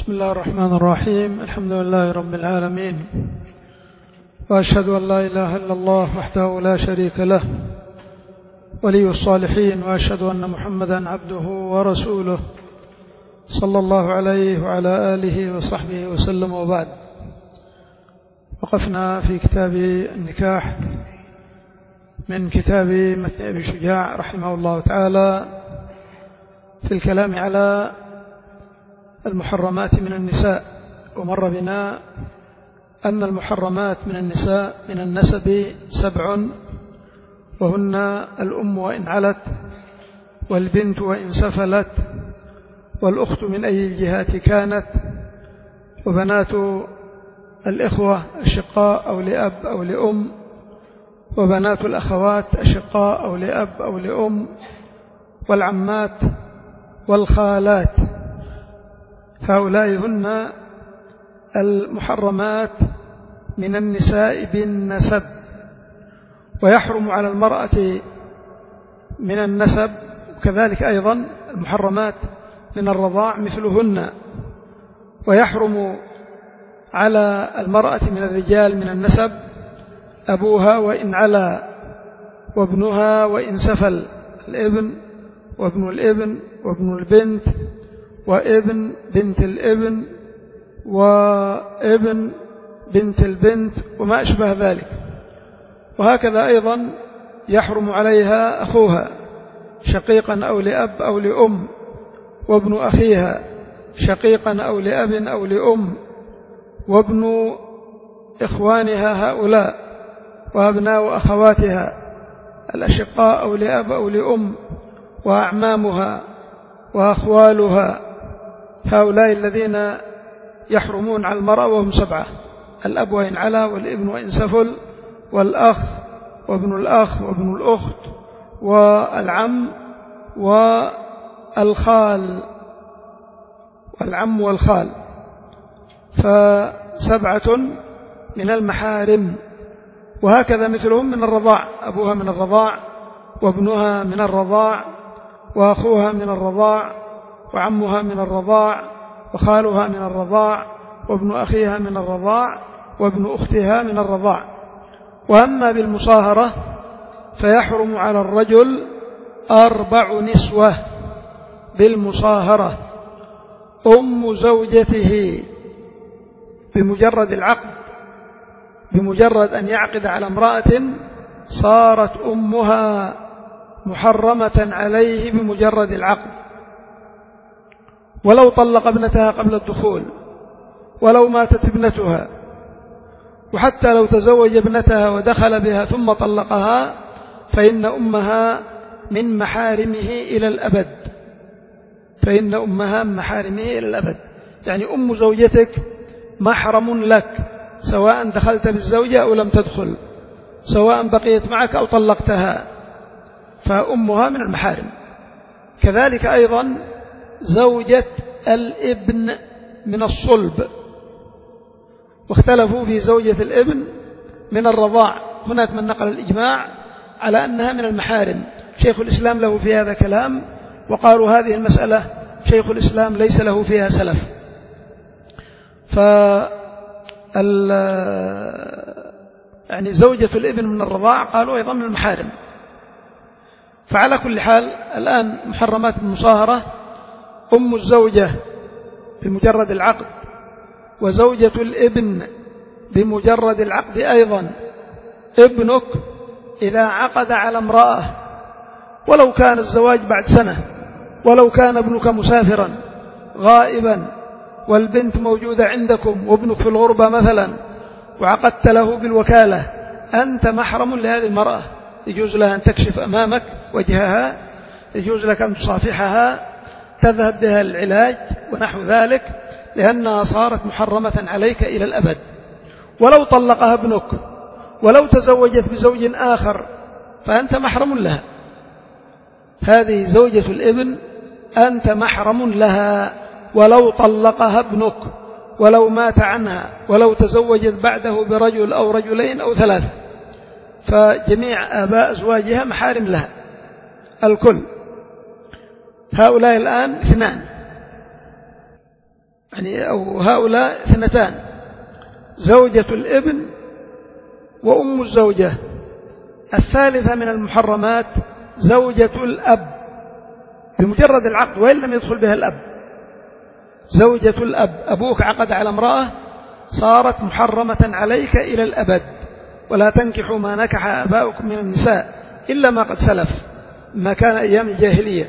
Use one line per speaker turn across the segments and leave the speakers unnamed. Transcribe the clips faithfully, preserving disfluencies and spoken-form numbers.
بسم الله الرحمن الرحيم. الحمد لله رب العالمين، وأشهد أن لا إله إلا الله وحده لا شريك له ولي الصالحين، وأشهد أن محمدا عبده ورسوله صلى الله عليه وعلى آله وصحبه وسلم. وبعد، وقفنا في كتاب النكاح من كتاب متن أبي شجاع رحمه الله تعالى في الكلام على المحرمات من النساء. ومر بنا أن المحرمات من النساء من النسب سبع، وهن الأم وإن علت، والبنت وإن سفلت، والأخت من أي الجهات كانت، وبنات الإخوة أشقاء أو لأب أو لأم، وبنات الأخوات أشقاء أو لأب أو لأم، والعمات والخالات. هؤلاء هن المحرمات من النساء بالنسب. ويحرم على المرأة من النسب وكذلك أيضا المحرمات من الرضاع مثلهن. ويحرم على المرأة من الرجال من النسب أبوها وإن علا، وابنها وإن سفل، الابن وابن الابن وابن البنت وابن بنت الابن وابن بنت البنت وما أشبه ذلك. وهكذا أيضا يحرم عليها أخوها شقيقا أو لأب أو لأم، وابن أخيها شقيقا أو لأب أو لأم، وابن إخوانها هؤلاء، وأبناء أخواتها الأشقاء أو لأب أو لأم، وأعمامها وأخوالها. هؤلاء الذين يحرمون على المرأة وهم سبعة: الأب وإن علا، والابن وإن سفل، والأخ وابن الأخ وابن الأخت، والعم والخال، والعم والخال. فسبعة من المحارم. وهكذا مثلهم من الرضاع: أبوها من الرضاع، وابنها من الرضاع، وأخوها من الرضاع، وعمها من الرضاع، وخالها من الرضاع، وابن أخيها من الرضاع، وابن أختها من الرضاع. وأما بالمصاهرة فيحرم على الرجل أربع نسوة بالمصاهرة: أم زوجته بمجرد العقد، بمجرد أن يعقد على امرأة صارت أمها محرمة عليه بمجرد العقد، ولو طلق ابنتها قبل الدخول، ولو ماتت ابنتها، وحتى لو تزوج ابنتها ودخل بها ثم طلقها فإن أمها من محارمه إلى الأبد. فإن أمها من محارمه إلى الأبد، يعني أم زوجتك محرم لك سواء دخلت بالزوجة أو لم تدخل، سواء بقيت معك أو طلقتها، فأمها من المحارم. كذلك أيضا زوجة الابن من الصلب، واختلفوا في زوجة الابن من الرضاع. هناك من نقل الإجماع على أنها من المحارم. شيخ الإسلام له في هذا كلام، وقالوا هذه المسألة شيخ الإسلام ليس له فيها سلف. فال يعني زوجة الابن من الرضاع قالوا أيضا من المحارم. فعلى كل حال الآن محرمات المصاهرة: أم الزوجة بمجرد العقد، وزوجة الابن بمجرد العقد أيضا. ابنك إذا عقد على امرأة، ولو كان الزواج بعد سنة، ولو كان ابنك مسافرا غائبا والبنت موجودة عندكم وابنك في الغربة مثلا، وعقدت له بالوكالة، أنت محرم لهذه المرأة. يجوز لها أن تكشف أمامك وجهها، يجوز لك أن تصافحها، تذهب بها العلاج ونحو ذلك، لأنها صارت محرمة عليك إلى الأبد. ولو طلقها ابنك، ولو تزوجت بزوج آخر، فأنت محرم لها. هذه زوجة الابن أنت محرم لها، ولو طلقها ابنك، ولو مات عنها، ولو تزوجت بعده برجل أو رجلين أو ثلاثة، فجميع آباء أزواجها محارم لها الكل. هؤلاء الآن اثنان: يعني أو هؤلاء اثنتان، زوجة الابن وأم الزوجة. الثالثة من المحرمات زوجة الأب بمجرد العقد وإن لم يدخل بها الأب. زوجة الأب، أبوك عقد على امرأة صارت محرمة عليك إلى الأبد، ولا تنكحوا ما نكح آباؤكم من النساء إلا ما قد سلف ما كان أيام الجاهلية.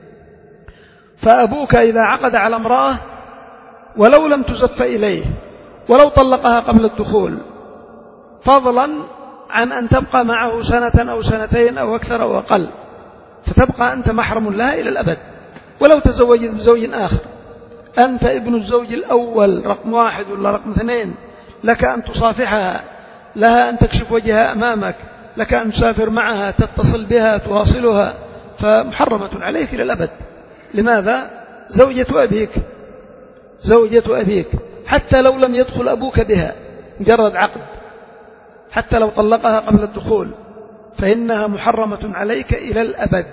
فأبوك إذا عقد على امرأة ولو لم تزف إليه ولو طلقها قبل الدخول، فضلا عن أن تبقى معه سنة أو سنتين أو أكثر أو أقل، فتبقى أنت محرم لها إلى الأبد. ولو تزوجت بزوج آخر، أنت ابن الزوج الأول رقم واحد ولا رقم اثنين، لك أن تصافحها، لها أن تكشف وجهها أمامك، لك أن تسافر معها، تتصل بها، تواصلها، فمحرمة عليك إلى الأبد. لماذا؟ زوجة أبيك، زوجة أبيك حتى لو لم يدخل أبوك بها، مجرد عقد، حتى لو طلقها قبل الدخول فإنها محرمة عليك إلى الأبد.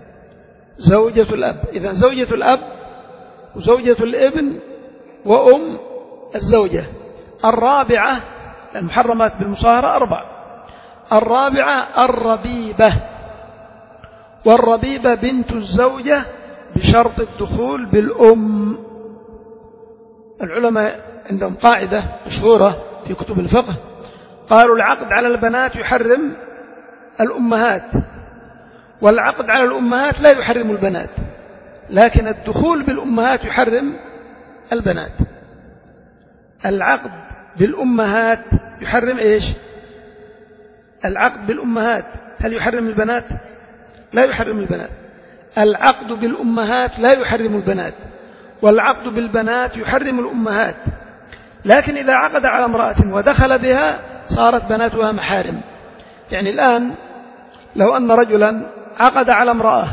زوجة الأب، إذن زوجة الأب وزوجة الابن وأم الزوجة. الرابعة، المحرمات بالمصاهرة أربع، الرابعة الربيبة، والربيبة بنت الزوجة بشرط الدخول بالأم. العلماء عندهم قاعدة مشهورة في كتب الفقه، قالوا العقد على البنات يحرم الأمهات، والعقد على الأمهات لا يحرم البنات، لكن الدخول بالأمهات يحرم البنات. العقد بالأمهات يحرم إيش؟ العقد بالأمهات هل يحرم البنات؟ لا يحرم البنات. العقد بالأمهات لا يحرم البنات، والعقد بالبنات يحرم الأمهات. لكن إذا عقد على امرأة ودخل بها صارت بناتها محارم. يعني الآن لو أن رجلا عقد على امرأة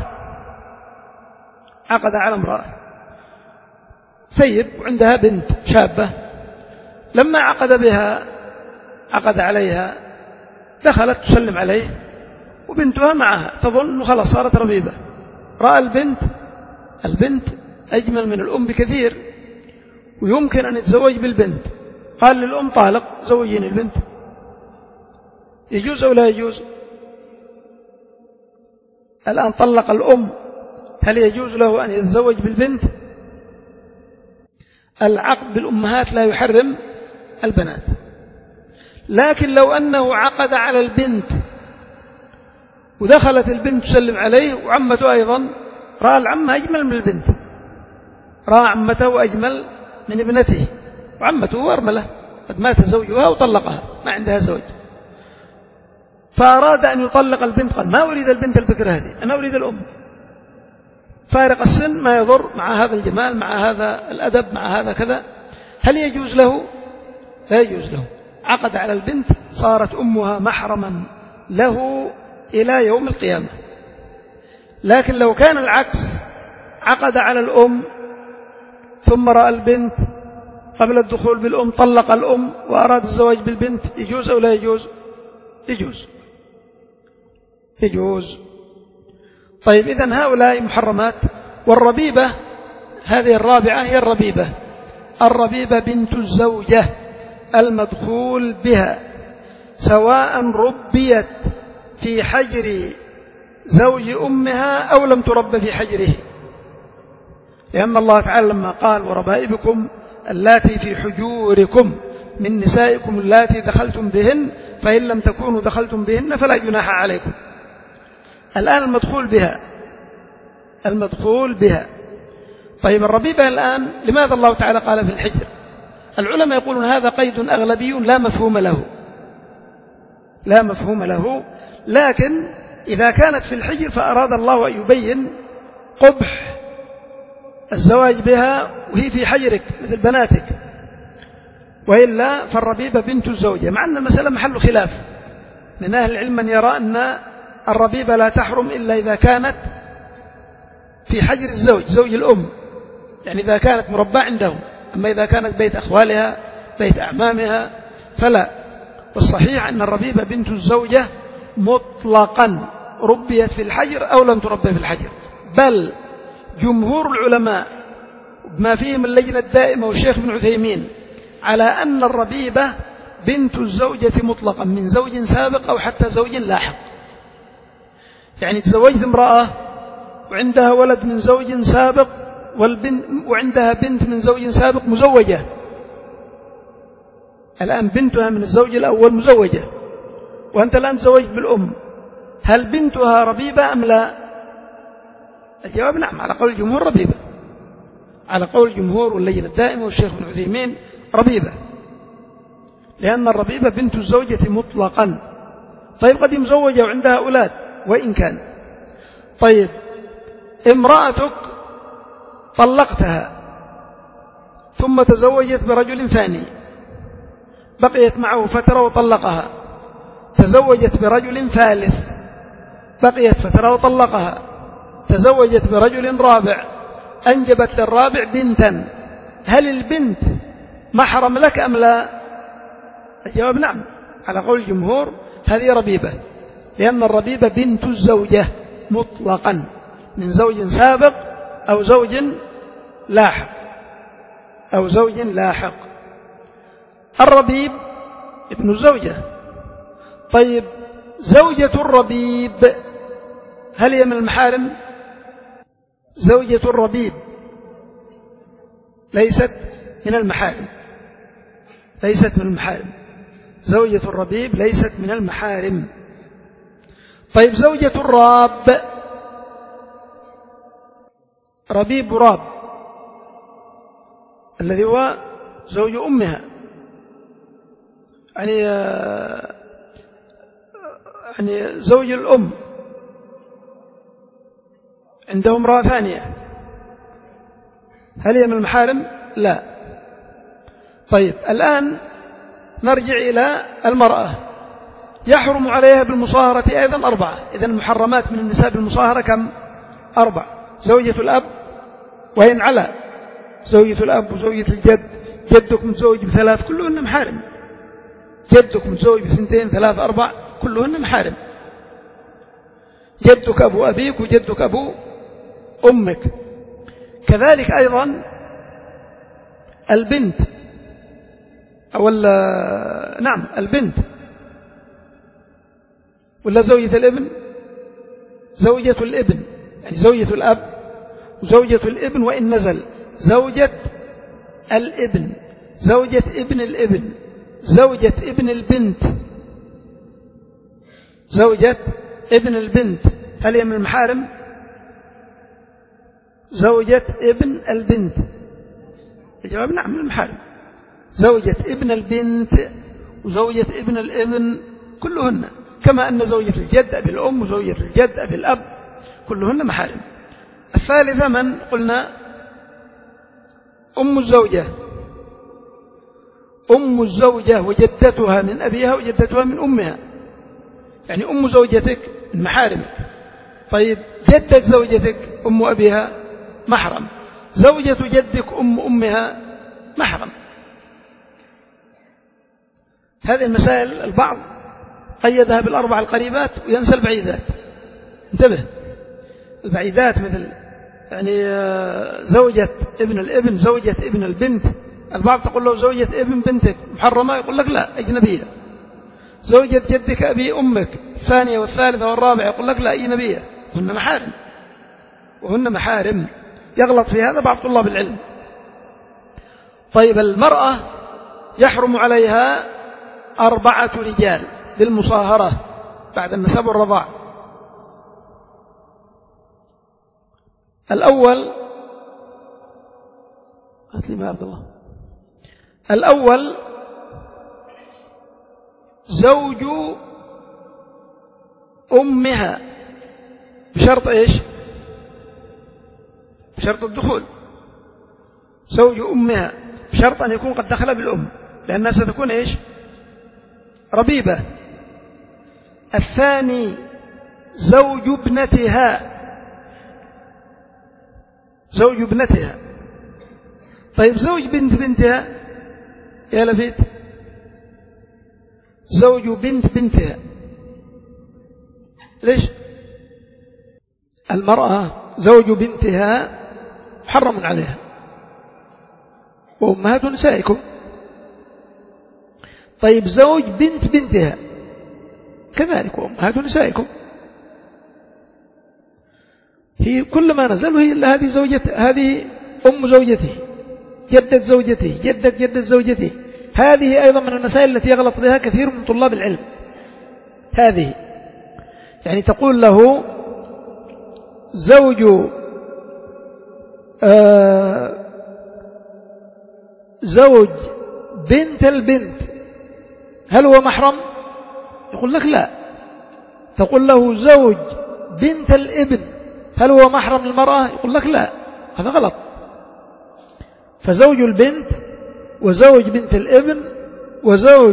عقد على امرأة ثيب وعندها بنت شابة، لما عقد بها عقد عليها، دخلت تسلم عليه وبنتها معها، تظن أنه خلاص صارت ربيبة. رأى البنت البنت أجمل من الأم بكثير ويمكن أن يتزوج بالبنت، قال للأم طالق زوجين البنت، يجوز أو لا يجوز؟ الآن طلق الأم، هل يجوز له أن يتزوج بالبنت؟ العقد بالأمهات لا يحرم البنات. لكن لو أنه عقد على البنت ودخلت البنت تسلم عليه وعمته أيضا، رأى العمة أجمل من البنت، رأى عمته أجمل من ابنته، وعمته أرملة قد مات زوجها وطلقها ما عندها زوج، فأراد أن يطلق البنت، قال ما أريد البنت البكرة هذه، أنا أريد الأم. فارق السن ما يضر، مع هذا الجمال، مع هذا الأدب، مع هذا كذا، هل يجوز له؟ لا يجوز له. عقد على البنت صارت أمها محرما له إلى يوم القيامة. لكن لو كان العكس، عقد على الأم ثم رأى البنت قبل الدخول بالأم، طلق الأم وأراد الزواج بالبنت، يجوز أو لا يجوز؟ يجوز يجوز. طيب إذن هؤلاء محرمات. والربيبة هذه الرابعة هي الربيبة، الربيبة بنت الزوجة المدخول بها، سواء ربيت في حجر زوج أمها أو لم ترب في حجره، لأن الله تعالى لما قال وربائبكم اللاتي في حجوركم من نسائكم اللاتي دخلتم بهن فإن لم تكونوا دخلتم بهن فلا جناح عليكم. الآن المدخول بها المدخول بها طيب الربيبة الآن لماذا الله تعالى قال في الحجر؟ العلماء يقولون هذا قيد أغلبي لا مفهوم له لا مفهوم له لكن إذا كانت في الحجر فأراد الله أن يبين قبح الزواج بها وهي في حجرك مثل بناتك، وإلا فالربيبة بنت الزوجة، مع أن المسألة محل خلاف من أهل العلم من يرى أن الربيبة لا تحرم إلا إذا كانت في حجر الزوج زوج الأم، يعني إذا كانت مربى عندهم، أما إذا كانت بيت أخوالها بيت أعمامها فلا. والصحيح أن الربيبة بنت الزوجة مطلقا ربيت في الحجر أو لم تربى في الحجر، بل جمهور العلماء بما فيهم اللجنة الدائمة والشيخ ابن عثيمين على أن الربيبة بنت الزوجة مطلقا من زوج سابق أو حتى زوج لاحق. يعني تزوجت امرأة وعندها ولد من زوج سابق والبنت وعندها بنت من زوج سابق مزوجة، الآن بنتها من الزوج الأول مزوجة وأنت الآن تزوجت بالأم، هل بنتها ربيبة أم لا؟ الجواب نعم، على قول الجمهور ربيبة، على قول الجمهور واللجنة الدائمة والشيخ ابن عثيمين ربيبة، لأن الربيبة بنت الزوجة مطلقا. طيب قد مزوجة وعندها أولاد وإن كان. طيب امرأتك طلقتها ثم تزوجت برجل ثاني، بقيت معه فترة وطلقها، تزوجت برجل ثالث، بقيت فترة وطلقها، تزوجت برجل رابع، أنجبت للرابع بنتا، هل البنت محرم لك أم لا؟ الجواب نعم، على قول الجمهور هذه ربيبة، لأن الربيبة بنت الزوجة مطلقا من زوج سابق أو زوج لاحق أو زوج لاحق. الربيب ابن الزوجة. طيب زوجة الربيب هل هي من المحارم؟ زوجة الربيب ليست من المحارم، ليست من المحارم، زوجة الربيب ليست من المحارم. طيب زوجة الراب، ربيب راب الذي هو زوج أمها، يعني يعني زوج الأم عنده امرأة ثانية، هل هي من المحارم؟ لا. طيب الآن نرجع إلى المرأة، يحرم عليها بالمصاهرة أيضا أربعة. إذن المحرمات من النساء بالمصاهرة كم؟ أربع: زوجة الأب وإن على، زوجة الأب وزوجة الجد، جدك متزوج بثلاث كلهن محارم، جدك متزوج بثنتين ثلاث أربع كلهن محارم، جدك أبو أبيك وجدك أبو أمك. كذلك أيضا البنت أو نعم البنت ولا زوجة الابن، زوجة الابن يعني زوجة الأب وزوجة الابن وإن نزل، زوجة الابن، زوجة ابن الابن، زوجة ابن البنت، زوجة ابن البنت هل هي من المحارم؟ زوجة ابن البنت، الجواب نعم من المحارم. زوجة ابن البنت وزوجة ابن الابن كلهن، كما أن زوجة الجد أبي الأم وزوجة الجد أبي الأب كلهن محارم. الثالثة من قلنا؟ أم الزوجة، أم الزوجة وجدتها من أبيها وجدتها من أمها، يعني أم زوجتك من محارمك. طيب جدة زوجتك أم أبيها محرم، زوجة جدك أم أمها محرم. هذه المسائل البعض قيدها بالأربع القريبات وينسى البعيدات، انتبه، البعيدات مثل يعني زوجة ابن الابن، زوجة ابن البنت، البعض تقول له زوجة ابن بنتك محرمة، يقول لك لا أجنبية. زوجة جدك أبي أمك الثانية والثالثة والرابعة، يقول لك لا أجنبية، هن محارم، وهن محارم. يغلط في هذا بعض طلاب العلم. طيب المرأة يحرم عليها أربعة رجال بالمصاهرة بعد النسب والرضاع. الأول هات لي ما عبد الله. الأول زوج أمها بشرط إيش؟ بشرط الدخول، زوج أمها بشرط أن يكون قد دخل بالأم، لأنها ستكون إيش؟ ربيبة. الثاني زوج ابنتها، زوج ابنتها. طيب زوج بنت بنتها يا لفيت، زوج بنت بنتها. ليش؟ المرأة زوج بنتها محرم عليها، وأمهات نسائكم. طيب زوج بنت بنتها كذلك وأمهات نسائكم، هي كل ما نزل هي إلا هذه زوجته، هذه أم زوجته، جدة زوجته، جدة جدة زوجته. هذه أيضا من المسائل التي يغلط بها كثير من طلاب العلم. هذه يعني تقول له زوج آه زوج بنت البنت هل هو محرم؟ يقول لك لا. تقول له زوج بنت الابن هل هو محرم للمرأة؟ يقول لك لا، هذا غلط. فزوج البنت وزوج بنت الابن وزوج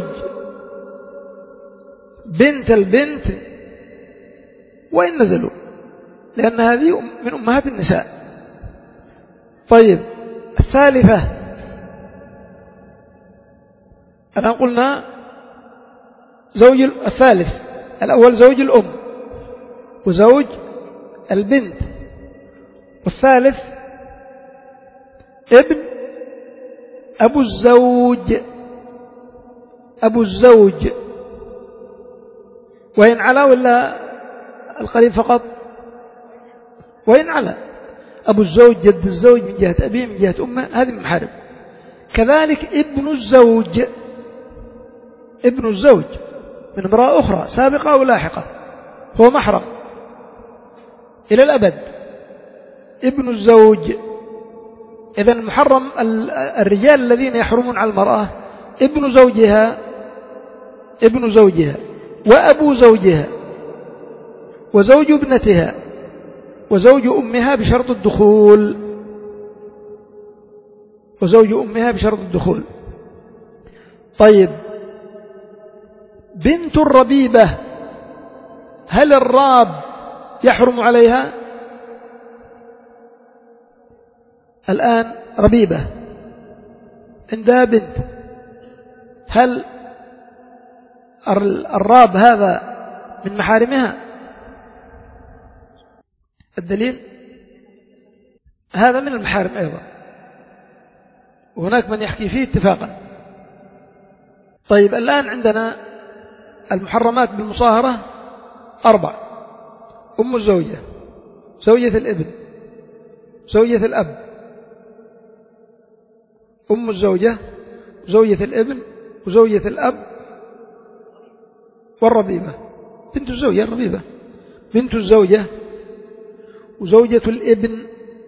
بنت البنت وإن نزلوا، لأن هذه من أمهات النساء. طيب الثالثة، الآن قلنا زوج الثالث، الأول زوج الأم وزوج البنت، والثالث ابن أبو الزوج، أبو الزوج وإن علا ولا القريب فقط؟ وإن علا أبو الزوج جد الزوج من جهة أبيه من جهة أمه، هذه من محارم. كذلك ابن الزوج، ابن الزوج من امرأة أخرى سابقة أو لاحقة هو محرم إلى الأبد. ابن الزوج إذا محرم الرجال الذين يحرمون على المرأة ابن زوجها، ابن زوجها وأبو زوجها وزوج ابنتها وزوج أمها بشرط الدخول، وزوج أمها بشرط الدخول. طيب بنت الربيبة هل الراب يحرم عليها؟ الآن ربيبة عندها بنت، هل الراب هذا من محارمها؟ الدليل هذا من المحارم أيضا، وهناك من يحكي فيه اتفاقا. طيب الآن عندنا المحرمات بالمصاهرة أربع: أم الزوجة، زوجة الابن، زوجة الأب، أم الزوجة، زوجة الابن، وزوجة الأب، والربيبة بنت الزوجة. الربيبة بنت الزوجة وزوجة الابن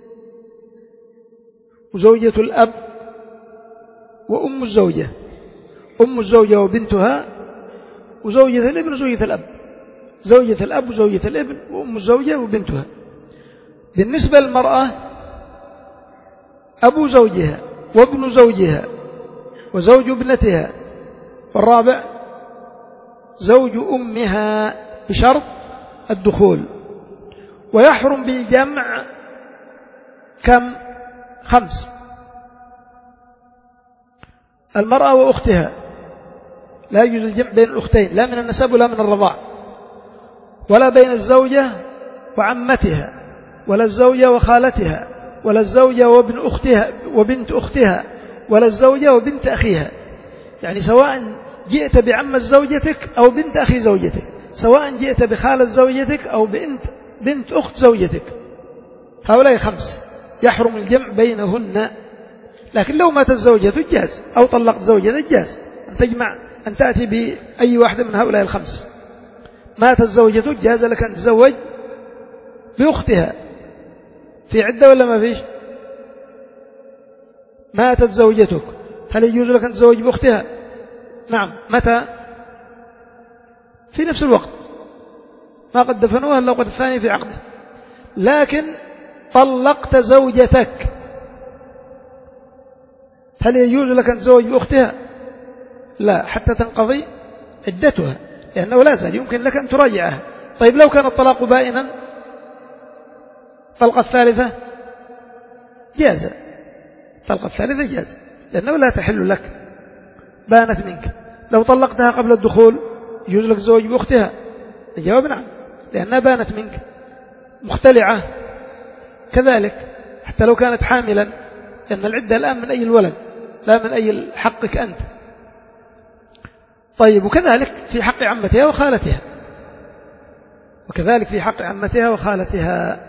وزوجة الأب وأم الزوجة، أم الزوجة وبنتها وزوجة الابن وزوجة الأب، زوجة الأب وزوجة الابن وأم الزوجة وبنتها. بالنسبة للمرأة أبو زوجها وابن زوجها وزوج ابنتها، والرابع زوج أمها بشرط الدخول. ويحرم بالجمع كم؟ خمس: المرأة وأختها، لا يجوز الجمع بين الأختين لا من النسب ولا من الرضاع، ولا بين الزوجة وعمتها، ولا الزوجة وخالتها، ولا الزوجة وابن أختها وبنت أختها، ولا الزوجة وبنت أخيها. يعني سواء جئت بعمة زوجتك أو بنت أخي زوجتك، سواء جئت بخالة زوجتك أو بنت بنت أخت زوجتك، هؤلاء خمس يحرم الجمع بينهن. لكن لو ماتت زوجته جاز، أو طلقت زوجته جاز أن تجمع، أن تأتي بأي واحدة من هؤلاء الخمس. ماتت زوجته جاز لك أن تزوج بأختها في عدة ولا ما فيش؟ ماتت زوجتك هل يجوز لك أن تزوج بأختها؟ نعم. متى؟ في نفس الوقت، ما قد دفنوها إلا وقد الثاني في عقده. لكن طلقت زوجتك هل يجوز لك أن تزوج بأختها؟ لا، حتى تنقضي عدتها، لأنه لا زال يمكن لك أن تراجعها. طيب لو كان الطلاق بائنا، طلقة الثالثة جاز، طلقة الثالثة جاز لأنه لا تحل لك، بانت منك. لو طلقتها قبل الدخول يجوز لك الزواج بأختها؟ الجواب نعم، لأنها بانت منك. مختلعة كذلك، حتى لو كانت حاملا، لأن العدة الآن من أي الولد، لا من أي حقك أنت. طيب وكذلك في حق عمتها وخالتها، وكذلك في حق عمتها وخالتها.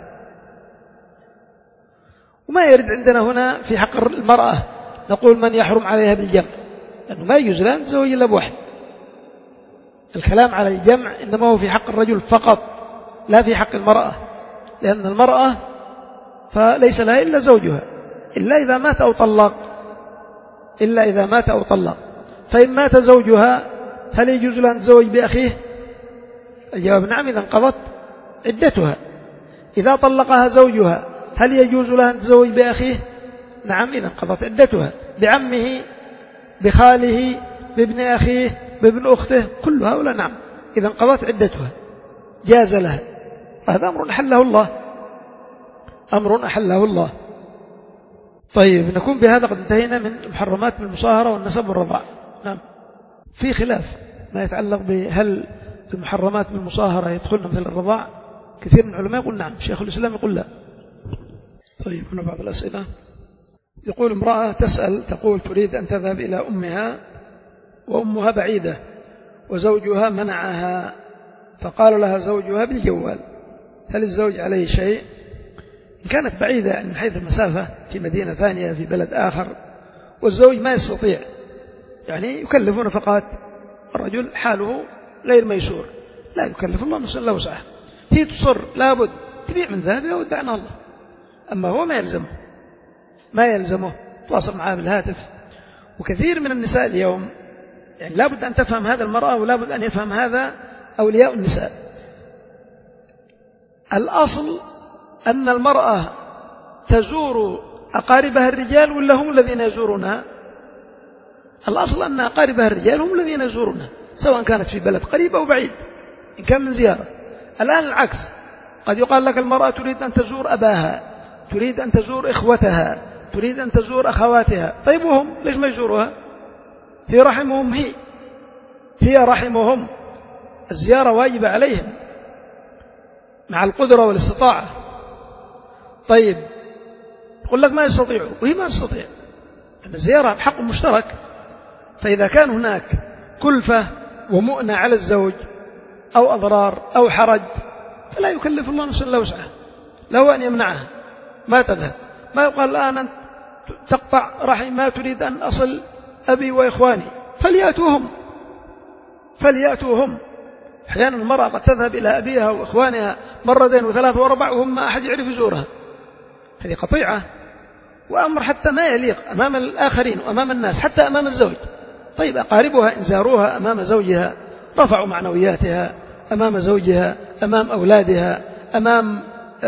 وما يرد عندنا هنا في حق المرأة نقول من يحرم عليها بالجمع، لأنه ما يجوز لها أن تزوج إلا بواحد. الكلام على الجمع إنما هو في حق الرجل فقط، لا في حق المرأة، لأن المرأة فليس لها إلا زوجها إلا إذا مات أو طلق، إلا إذا مات أو طلق. فإن مات زوجها هل يجوز لها أن تزوج بأخيه؟ الجواب نعم إذا انقضت عدتها. إذا طلقها زوجها هل يجوز لها أن تزوج بأخيه؟ نعم إذا انقضت عدتها، بعمه، بخاله، بابن أخيه، بابن أخته، كل هؤلاء نعم إذا انقضت عدتها جاز لها. هذا أمر أحله الله، أمر أحله الله. طيب نكون بهذا قد انتهينا من المحرمات من المصاهرة والنسب والرضاع. نعم في خلاف ما يتعلق بهل المحرمات من المصاهرة يدخلن مثل الرضاع. كثير من العلماء يقول نعم، شيخ الإسلام يقول لا. طيب هنا بعض الأسئلة. يقول امرأة تسأل تقول تريد أن تذهب إلى أمها وأمها بعيدة وزوجها منعها، فقال لها زوجها بالجوال، هل الزوج عليه شيء؟ إن كانت بعيدة من حيث المسافة في مدينة ثانية في بلد آخر والزوج ما يستطيع، يعني يكلف نفقات، الرجل حاله غير ميسور لا يكلف الله نفسا إلا وسعها، هي تصر لابد تبيع من ذهبها ودعنا الله. أما هو ما يلزمه ما يلزمه تواصل معاه بالهاتف. وكثير من النساء اليوم يعني لابد أن تفهم هذا المرأة ولابد أن يفهم هذا أولياء النساء. الأصل أن المرأة تزور أقاربها الرجال ولا هم الذين يزورونها؟ الأصل أن أقاربها الرجال هم الذين يزورونها، سواء كانت في بلد قريب أو بعيد إن كان من زيارة. الآن العكس، قد يقال لك المرأة تريد أن تزور أباها، تريد أن تزور إخوتها، تريد أن تزور أخواتها. طيب وهم ليش ما يزوروها؟ هي رحمهم، هي هي رحمهم، الزيارة واجبة عليهم مع القدرة والاستطاعة. طيب يقول لك ما يستطيعوا وهي ما تستطيع، أن الزيارة حق مشترك. فإذا كان هناك كلفة ومؤنة على الزوج أو أضرار أو حرج فلا يكلف الله نفسا إلا وسعها، له أن يمنعها ما تذهب. ما يقال الآن أنت تقطع رحم، ما تريد أن أصل أبي وإخواني، فليأتوهم فليأتوهم. أحيانا المرأة قد تذهب إلى أبيها وإخوانها مرتين وثلاث وأربع وهم ما أحد يعرف يزورها، هذه قطيعة وأمر حتى ما يليق أمام الآخرين وأمام الناس حتى أمام الزوج. طيب أقاربها إن زاروها أمام زوجها رفعوا معنوياتها أمام زوجها، أمام أولادها، أمام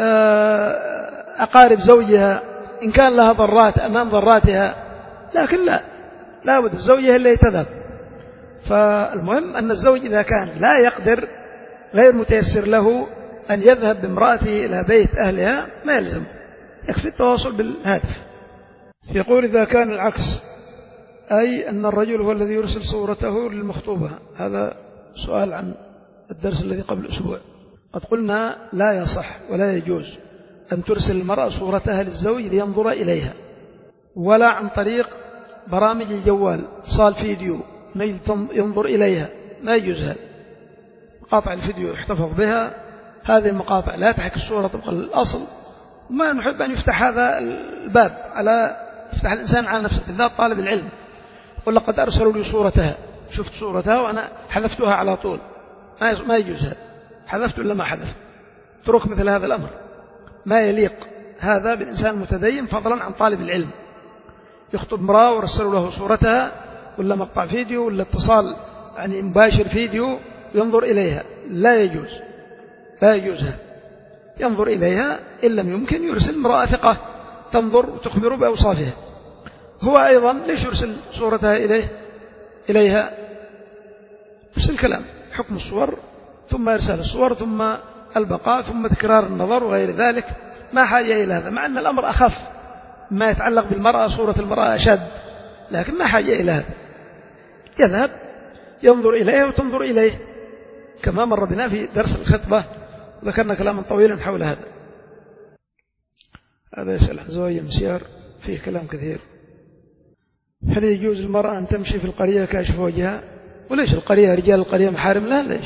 أقارب زوجها، إن كان لها ضرات أمام ضراتها. لكن لا لابد الزوجة اللي تذهب. فالمهم أن الزوج إذا كان لا يقدر غير متيسر له أن يذهب بامرأته إلى بيت أهلها ما يلزم، يكفي التواصل بالهاتف. يقول إذا كان العكس، أي أن الرجل هو الذي يرسل صورته للمخطوبة. هذا سؤال عن الدرس الذي قبل أسبوع. قد قلنا لا يصح ولا يجوز أن ترسل المرأة صورتها للزوج لينظر إليها، ولا عن طريق برامج الجوال صال فيديو ينظر إليها، ما يجوز هذا. مقاطع الفيديو يحتفظ بها، هذه المقاطع لا تحكي الصورة طبقا للأصل. وما نحب أن يفتح هذا الباب على يفتح الإنسان على نفسه، بالذات طالب العلم، يقول لقد أرسلوا لي صورتها، شفت صورتها وأنا حذفتها على طول، ما يجوز هذا. حذفت ولا ما حذفت؟ اترك مثل هذا الأمر، ما يليق هذا بالإنسان المتدين، فضلا عن طالب العلم. يخطب امرأة ورسلوا له صورتها ولا مقطع فيديو ولا اتصال يعني مباشر فيديو ينظر إليها، لا يجوز لا يجوز هذا. ينظر إليها إن لم يمكن يرسل امرأة ثقة تنظر وتخبر بأوصافها. هو أيضا ليش يرسل صورتها إليه إليها؟ نفس الكلام، حكم الصور، ثم إرسال الصور، ثم البقاء، ثم تكرار النظر وغير ذلك. ما حاجة إلى هذا، مع أن الأمر أخف ما يتعلق بالمرأة، صورة المرأة أشد، لكن ما حاجة إلى هذا. يذهب ينظر إليه وتنظر إليه، كما مر بنا في درس الخطبة وذكرنا كلاما طويلا حول هذا. هذا يسأل عن زواج المسيار، فيه كلام كثير. هل يجوز للمرأة أن تمشي في القرية كاشف وجهها؟ وليش القرية رجال القرية محارم لها؟ ليش؟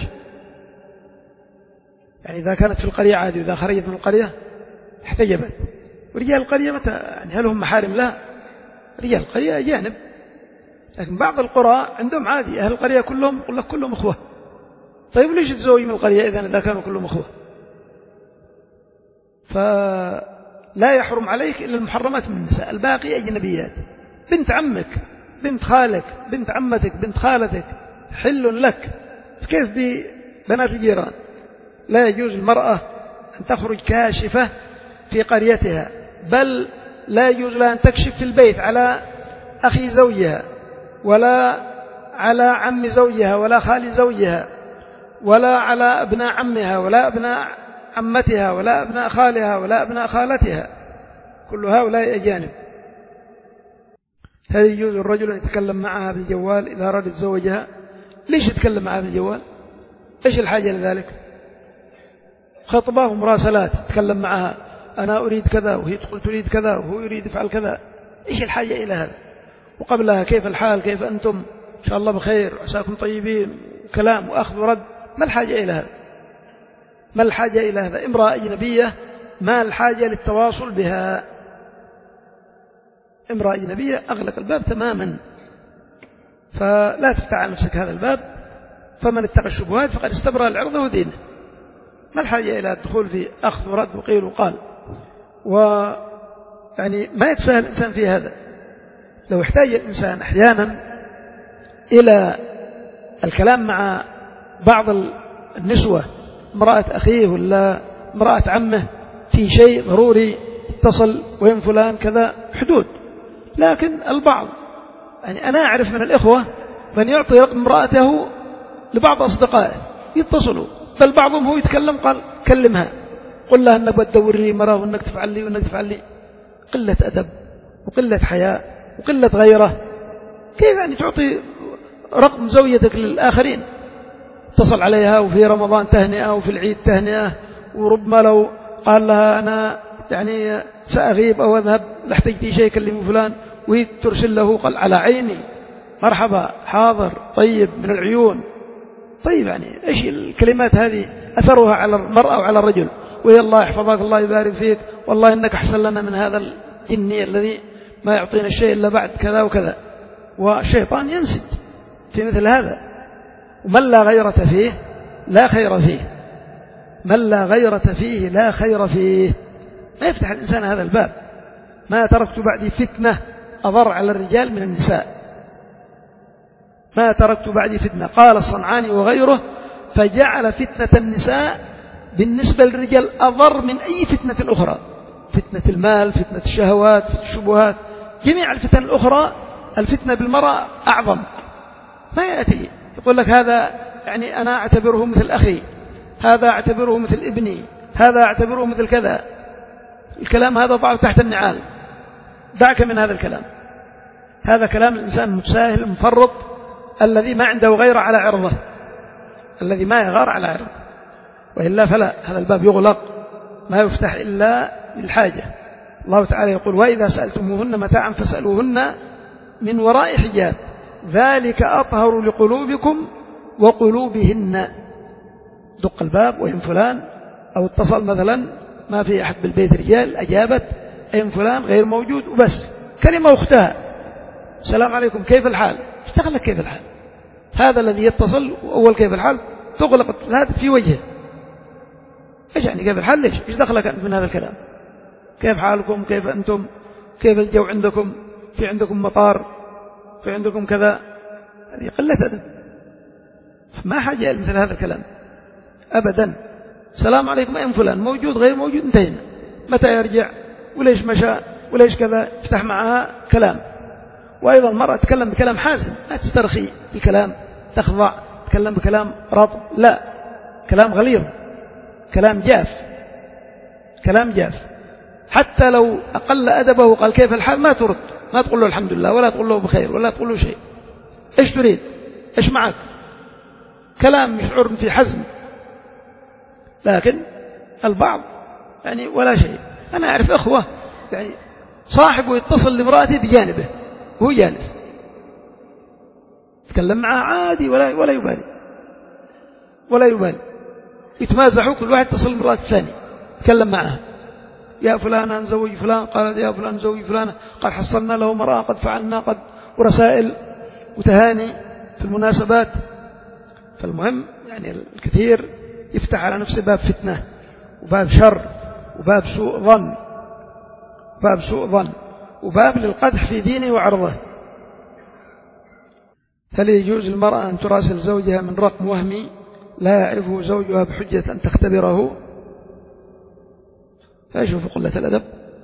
يعني إذا كانت في القرية عادي وإذا خرجت من القرية احتجبت. ورجال القرية متى يعني هل هم محارم لها؟ رجال القرية أجانب. لكن بعض القرى عندهم عادي أهل القرية كلهم يقول لك كلهم أخوة. طيب ليش تزوج من القرية إذا إذا كانوا كلهم أخوة؟ فلا يحرم عليك إلا المحرمات من النساء، الباقي أجنبيات. بنت عمك، بنت خالك، بنت عمتك، بنت خالتك حل لك، كيف ببنات الجيران؟ لا يجوز المرأة أن تخرج كاشفة في قريتها، بل لا يجوز لها أن تكشف في البيت على أخي زوجها ولا على عم زوجها ولا خال زوجها ولا على ابناء عمها ولا ابناء عمتها ولا ابناء خالها ولا ابناء خالتها، كل هؤلاء أجانب. هل يجوز الرجل أن يتكلم معها بالجوال إذا أراد يتزوجها؟ ليش يتكلم معها بالجوال؟ إيش الحاجة لذلك؟ خطبة ومراسلات يتكلم معها، أنا أريد كذا وهي تقول تريد كذا وهو يريد يفعل كذا، إيش الحاجة إلى هذا؟ وقبلها كيف الحال، كيف أنتم، إن شاء الله بخير، عساكم طيبين، كلام وأخذ ورد. ما الحاجة إلى هذا؟ ما الحاجة إلى هذا؟ امرأة أجنبية ما الحاجة للتواصل بها؟ امرأة أجنبية أغلق الباب تماما، فلا تفتح على نفسك هذا الباب. فمن اتقى الشبهات فقد استبرأ العرض ودينه. ما الحاجة إلى الدخول في أخذ ورد وقيل وقال؟ ويعني ما يتساهل الإنسان في هذا. لو احتاج الإنسان أحيانا إلى الكلام مع بعض النسوة، امرأة أخيه ولا امرأة عمه، في شيء ضروري اتصل وين فلان كذا، حدود. لكن البعض، يعني أنا أعرف من الإخوة من يعطي رقم امرأته لبعض أصدقائه يتصلوا، بل بعضهم هو يتكلم قال كلمها، قل لها أنك بتدور لي مرة وأنك تفعل لي وأنك تفعل لي. قلة أدب وقلة حياء وقلة غيرة. كيف يعني تعطي رقم زوجتك للآخرين؟ اتصل عليها وفي رمضان تهنئة وفي العيد تهنئة، وربما لو قال لها أنا يعني سأغيب أو أذهب لاحتجتي شيء كلمي فلان، وهي ترسل له قال على عيني، مرحبا، حاضر، طيب، من العيون. طيب يعني إيش الكلمات هذه أثرها على المرأة وعلى الرجل؟ وهي الله يحفظك، الله يبارك فيك، والله إنك أحسن لنا من هذا الجني الذي ما يعطينا الشيء إلا بعد كذا وكذا. والشيطان ينسد في مثل هذا. ومن لا غيرة فيه لا خير فيه، من لا غيرة فيه لا خير فيه. ما يفتح الإنسان هذا الباب. ما تركت بعدي فتنة أضر على الرجال من النساء، ما تركت بعدي فتنة. قال الصنعاني وغيره فجعل فتنة النساء بالنسبة للرجال أضر من أي فتنة أخرى، فتنة المال، فتنة الشهوات، فتنة الشبهات، جميع الفتن الأخرى الفتنة بالمرأة أعظم. ما يأتي يقول لك هذا يعني أنا أعتبره مثل أخي، هذا أعتبره مثل ابني، هذا أعتبره مثل كذا. الكلام هذا ضعه تحت النعال، دعك من هذا الكلام. هذا كلام الإنسان المتساهل المفرط الذي ما عنده غير على عرضه، الذي ما يغار على عرضه. وإلا فلا، هذا الباب يغلق، ما يفتح إلا للحاجة. الله تعالى يقول وإذا سألتموهن متاعا فاسألوهن من وراء حجاب ذلك أطهر لقلوبكم وقلوبهن. دق الباب وإن فلان، أو اتصل مثلا ما في أحد بالبيت رجال، أجابت أين فلان غير موجود وبس، كلمة أختها السلام عليكم كيف الحال، اشتغلك كيف الحال. هذا الذي يتصل أول كيف الحال تغلق الهاتف في وجهه. إيش يعني كيف الحال؟ ليش؟ إيش دخلك أنت من هذا الكلام؟ كيف حالكم، كيف أنتم، كيف الجو عندكم، في عندكم مطار، في عندكم كذا. هذه قلة أدب، ما حاجة مثل هذا الكلام أبدا. السلام عليكم أين فلان، موجود غير موجود، انتهينا. متى يرجع، وليش مشى، وليش كذا، افتح معها كلام. وأيضا المرأة تتكلم بكلام حازم، لا تسترخي بكلام تخضع، تتكلم بكلام رطب، لا، كلام غليظ، كلام جاف، كلام جاف. حتى لو أقل أدبه وقال كيف الحال ما ترد، ما تقول له الحمد لله، ولا تقول له بخير، ولا تقول له شيء. إيش تريد، إيش معك، كلام يشعر في حزم. لكن البعض يعني ولا شيء. أنا أعرف أخوة يعني صاحبه يتصل لامرأته بجانبه وهو جالس، يتكلم معه عادي ولا ولا يبالي ولا يبالي يتمازحوا، كل واحد تصل المرأة الثانية يتكلم معها، يا فلانة نزوج فلان، قالت يا فلان نزوج فلانة، قد حصلنا له مرأة، قد فعلنا، قد، ورسائل وتهاني في المناسبات. فالمهم يعني الكثير يفتح على نفسه باب فتنة وباب شر وباب سوء ظن وباب سوء ظن وباب للقدح في دينه وعرضه. هل يجوز المرأة أن تراسل زوجها من رقم وهمي لا يعرفه زوجها بحجة أن تختبره؟ فيشوف قلة الأدب.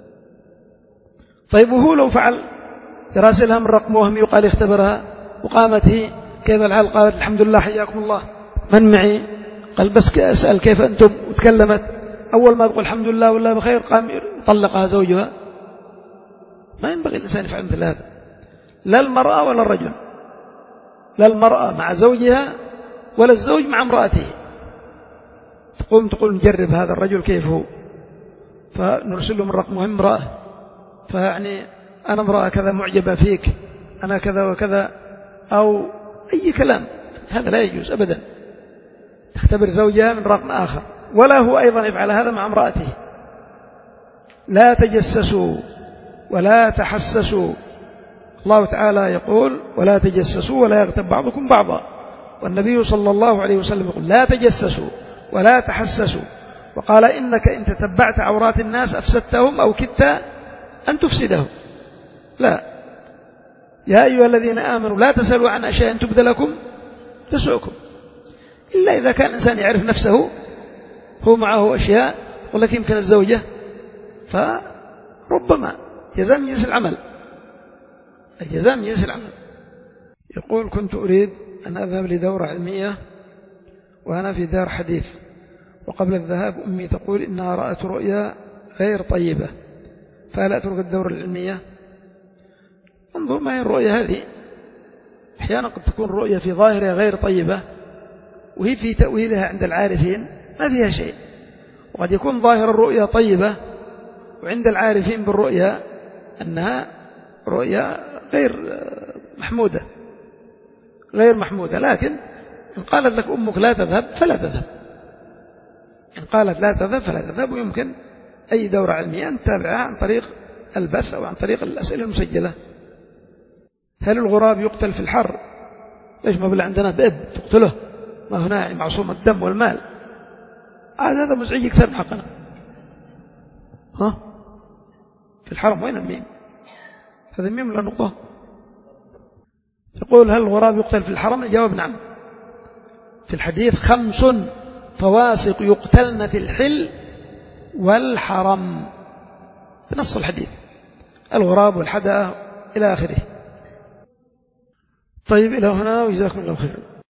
طيب وهو لو فعل يراسلها من رقم وهمي وقال يختبرها، وقامت هي كيف الحال، قالت الحمد لله حياكم الله من معي، قال بس أسأل كيف أنتم، وتكلمت، أول ما تقول الحمد لله والله بخير قام يطلقها زوجها. ما ينبغي الإنسان يفعل مثل هذا، لا المرأة ولا الرجل، لا المرأة مع زوجها ولا الزوج مع امرأته. تقوم تقول نجرب هذا الرجل كيف هو، فنرسله من رقم مهم امرأة، فيعني أنا امرأة كذا معجبة فيك، أنا كذا وكذا، أو أي كلام، هذا لا يجوز أبدا. تختبر زوجها من رقم آخر، ولا هو أيضا يفعل هذا مع امرأته. لا تجسسوا ولا تحسسوا، الله تعالى يقول ولا تجسسوا ولا يغتب بعضكم بعضا، والنبي صلى الله عليه وسلم يقول لا تجسسوا ولا تحسسوا، وقال إنك إن تتبعت عورات الناس أفسدتهم أو كدت أن تفسدهم. لا، يا أيها الذين آمنوا لا تسألوا عن أشياء تبد لكم تسؤكم، إلا إذا كان الإنسان يعرف نفسه هو معه أشياء ولكن يمكن الزوجة، فربما جزاء من جنس العمل، الجزاء من جنس العمل. يقول كنت أريد أن أذهب لدورة علمية وأنا في دار حديث، وقبل الذهاب أمي تقول إنها رأت رؤيا غير طيبة، فهل أترك الدورة العلمية؟ انظر ما هي الرؤيا هذه، أحيانا قد تكون الرؤيا في ظاهرها غير طيبة وهي في تأويلها عند العارفين ما فيها شيء، وقد يكون ظاهر الرؤيا طيبة وعند العارفين بالرؤيا أنها رؤيا غير محمودة غير محمودة. لكن إن قالت لك أمك لا تذهب فلا تذهب، إن قالت لا تذهب فلا تذهب، ويمكن أي دورة علمية أن تتابعها عن طريق البث أو عن طريق الأسئلة المسجلة. هل الغراب يقتل في الحر؟ ليش ما بالله عندنا بئب تقتله، ما هنا يعني معصوم الدم والمال، عاد هذا مزعج أكثر من حقنا. ها في الحرم وين الميم؟ هذا الميم ولا نقطة؟ يقول هل الغراب يقتل في الحرم؟ الجواب نعم. في الحديث خمس فواسق يقتلن في الحل والحرم، في نص الحديث، الغراب والحدأ إلى آخره. طيب إلى هنا وجزاكم الله خير.